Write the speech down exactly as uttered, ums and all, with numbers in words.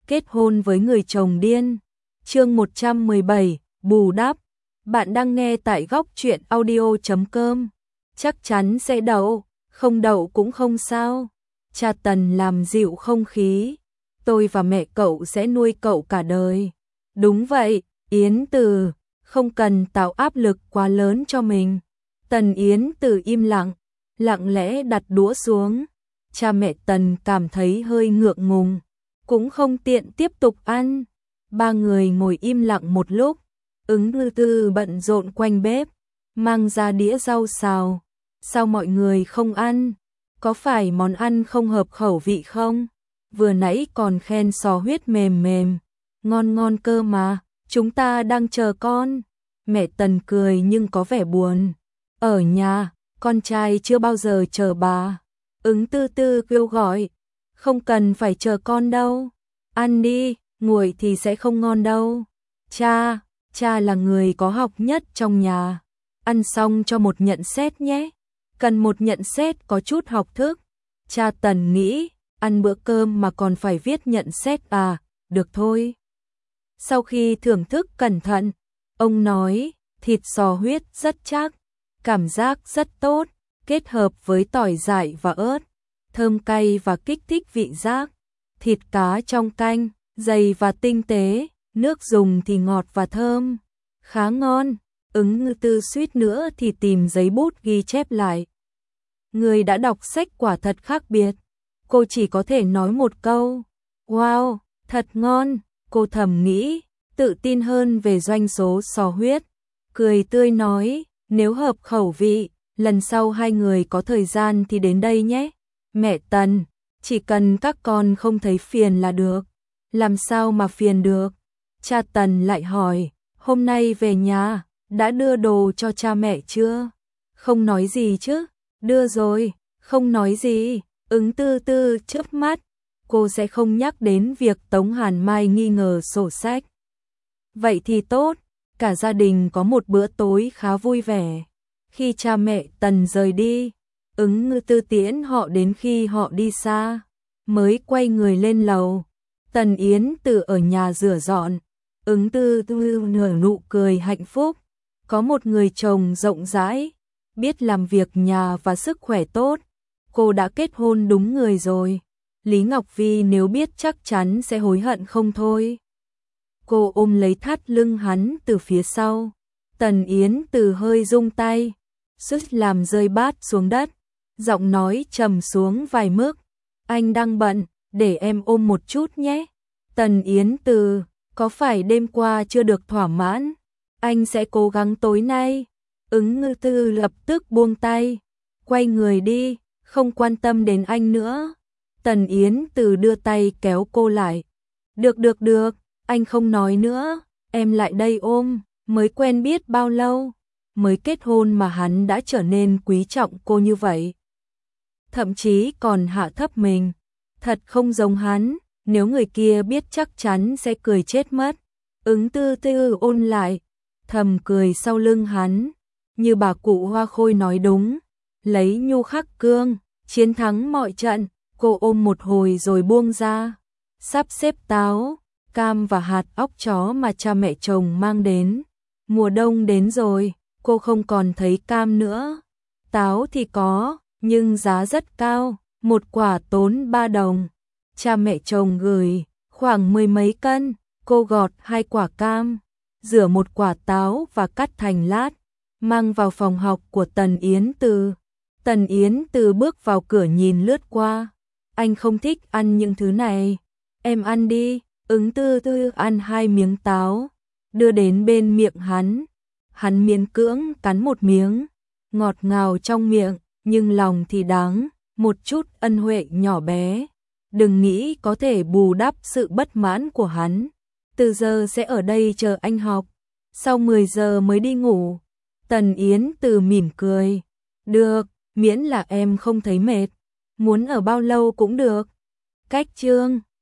kết hôn với người chồng điên. Chương một trăm mười bảy, bù đắp. Bạn đang nghe tại góc truyện audio chấm com. Chắc chắn sẽ đậu, không đậu cũng không sao. Cha Tần làm dịu không khí. Tôi và mẹ cậu sẽ nuôi cậu cả đời. Đúng vậy, Yến Từ, không cần tạo áp lực quá lớn cho mình. Tần Yến Từ im lặng, lặng lẽ đặt đũa xuống. Cha mẹ Tần cảm thấy hơi ngượng ngùng, cũng không tiện tiếp tục ăn. Ba người ngồi im lặng một lúc, Ứng Tư Tư bận rộn quanh bếp, mang ra đĩa rau xào. Sao mọi người không ăn? Có phải món ăn không hợp khẩu vị không? Vừa nãy còn khen sò huyết mềm mềm, ngon ngon cơ mà, chúng ta đang chờ con. Mẹ Tần cười nhưng có vẻ buồn. Ở nhà, con trai chưa bao giờ chờ bà. Ứng Tư Tư kêu gọi, không cần phải chờ con đâu. Ăn đi, nguội thì sẽ không ngon đâu. Cha, cha là người có học nhất trong nhà. Ăn xong cho một nhận xét nhé. Cần một nhận xét có chút học thức. Cha Tần nghĩ, ăn bữa cơm mà còn phải viết nhận xét à, được thôi. Sau khi thưởng thức cẩn thận, ông nói, thịt sò huyết rất chắc, cảm giác rất tốt, kết hợp với tỏi dại và ớt, thơm cay và kích thích vị giác. Thịt cá trong canh, dày và tinh tế, nước dùng thì ngọt và thơm, khá ngon. Ứng Ngư Tư suýt nữa thì tìm giấy bút ghi chép lại. Người đã đọc sách quả thật khác biệt. Cô chỉ có thể nói một câu, wow, thật ngon. Cô thầm nghĩ, tự tin hơn về doanh số sò huyết. Cười tươi nói, nếu hợp khẩu vị, lần sau hai người có thời gian thì đến đây nhé. Mẹ Tần, chỉ cần các con không thấy phiền là được. Làm sao mà phiền được? Cha Tần lại hỏi, hôm nay về nhà, đã đưa đồ cho cha mẹ chưa? Không nói gì chứ? Đưa rồi, không nói gì. Ứng Tư Tư chớp mắt, cô sẽ không nhắc đến việc Tống Hàn Mai nghi ngờ sổ sách. Vậy thì tốt, cả gia đình có một bữa tối khá vui vẻ. Khi cha mẹ Tần rời đi, Ứng Ngư Tư tiễn họ đến khi họ đi xa, mới quay người lên lầu. Tần Yến Từ ở nhà rửa dọn, Ứng Tư Tư nở nụ cười hạnh phúc, có một người chồng rộng rãi, biết làm việc nhà và sức khỏe tốt. Cô đã kết hôn đúng người rồi. Lý Ngọc Vi nếu biết chắc chắn sẽ hối hận không thôi. Cô ôm lấy thắt lưng hắn từ phía sau. Tần Yến Từ hơi rung tay, suýt làm rơi bát xuống đất. Giọng nói trầm xuống vài mức. Anh đang bận, để em ôm một chút nhé. Tần Yến Từ, có phải đêm qua chưa được thỏa mãn? Anh sẽ cố gắng tối nay. Ứng Ngư Tư lập tức buông tay, quay người đi, không quan tâm đến anh nữa. Tần Yến Từ đưa tay kéo cô lại. Được được được, anh không nói nữa, em lại đây ôm. Mới quen biết bao lâu, mới kết hôn mà hắn đã trở nên quý trọng cô như vậy. Thậm chí còn hạ thấp mình. Thật không giống hắn, nếu người kia biết chắc chắn sẽ cười chết mất. Ứng Tư Tư ôn lại, thầm cười sau lưng hắn. Như bà cụ Hoa Khôi nói đúng, lấy nhu khắc cương, chiến thắng mọi trận. Cô ôm một hồi rồi buông ra, sắp xếp táo, cam và hạt óc chó mà cha mẹ chồng mang đến. Mùa đông đến rồi, cô không còn thấy cam nữa. Táo thì có, nhưng giá rất cao, một quả tốn ba đồng. Cha mẹ chồng gửi, khoảng mười mấy cân, cô gọt hai quả cam, rửa một quả táo và cắt thành lát, mang vào phòng học của Tần Yến Từ. Tần Yến Từ bước vào cửa nhìn lướt qua. Anh không thích ăn những thứ này. Em ăn đi. Ứng Tư Tư ăn hai miếng táo, đưa đến bên miệng hắn. Hắn miễn cưỡng cắn một miếng, ngọt ngào trong miệng, nhưng lòng thì đắng, một chút ân huệ nhỏ bé. Đừng nghĩ có thể bù đắp sự bất mãn của hắn. Từ giờ sẽ ở đây chờ anh học, sau mười giờ mới đi ngủ. Tần Yến Từ mỉm cười. Được, miễn là em không thấy mệt. Muốn ở bao lâu cũng được. Cách chương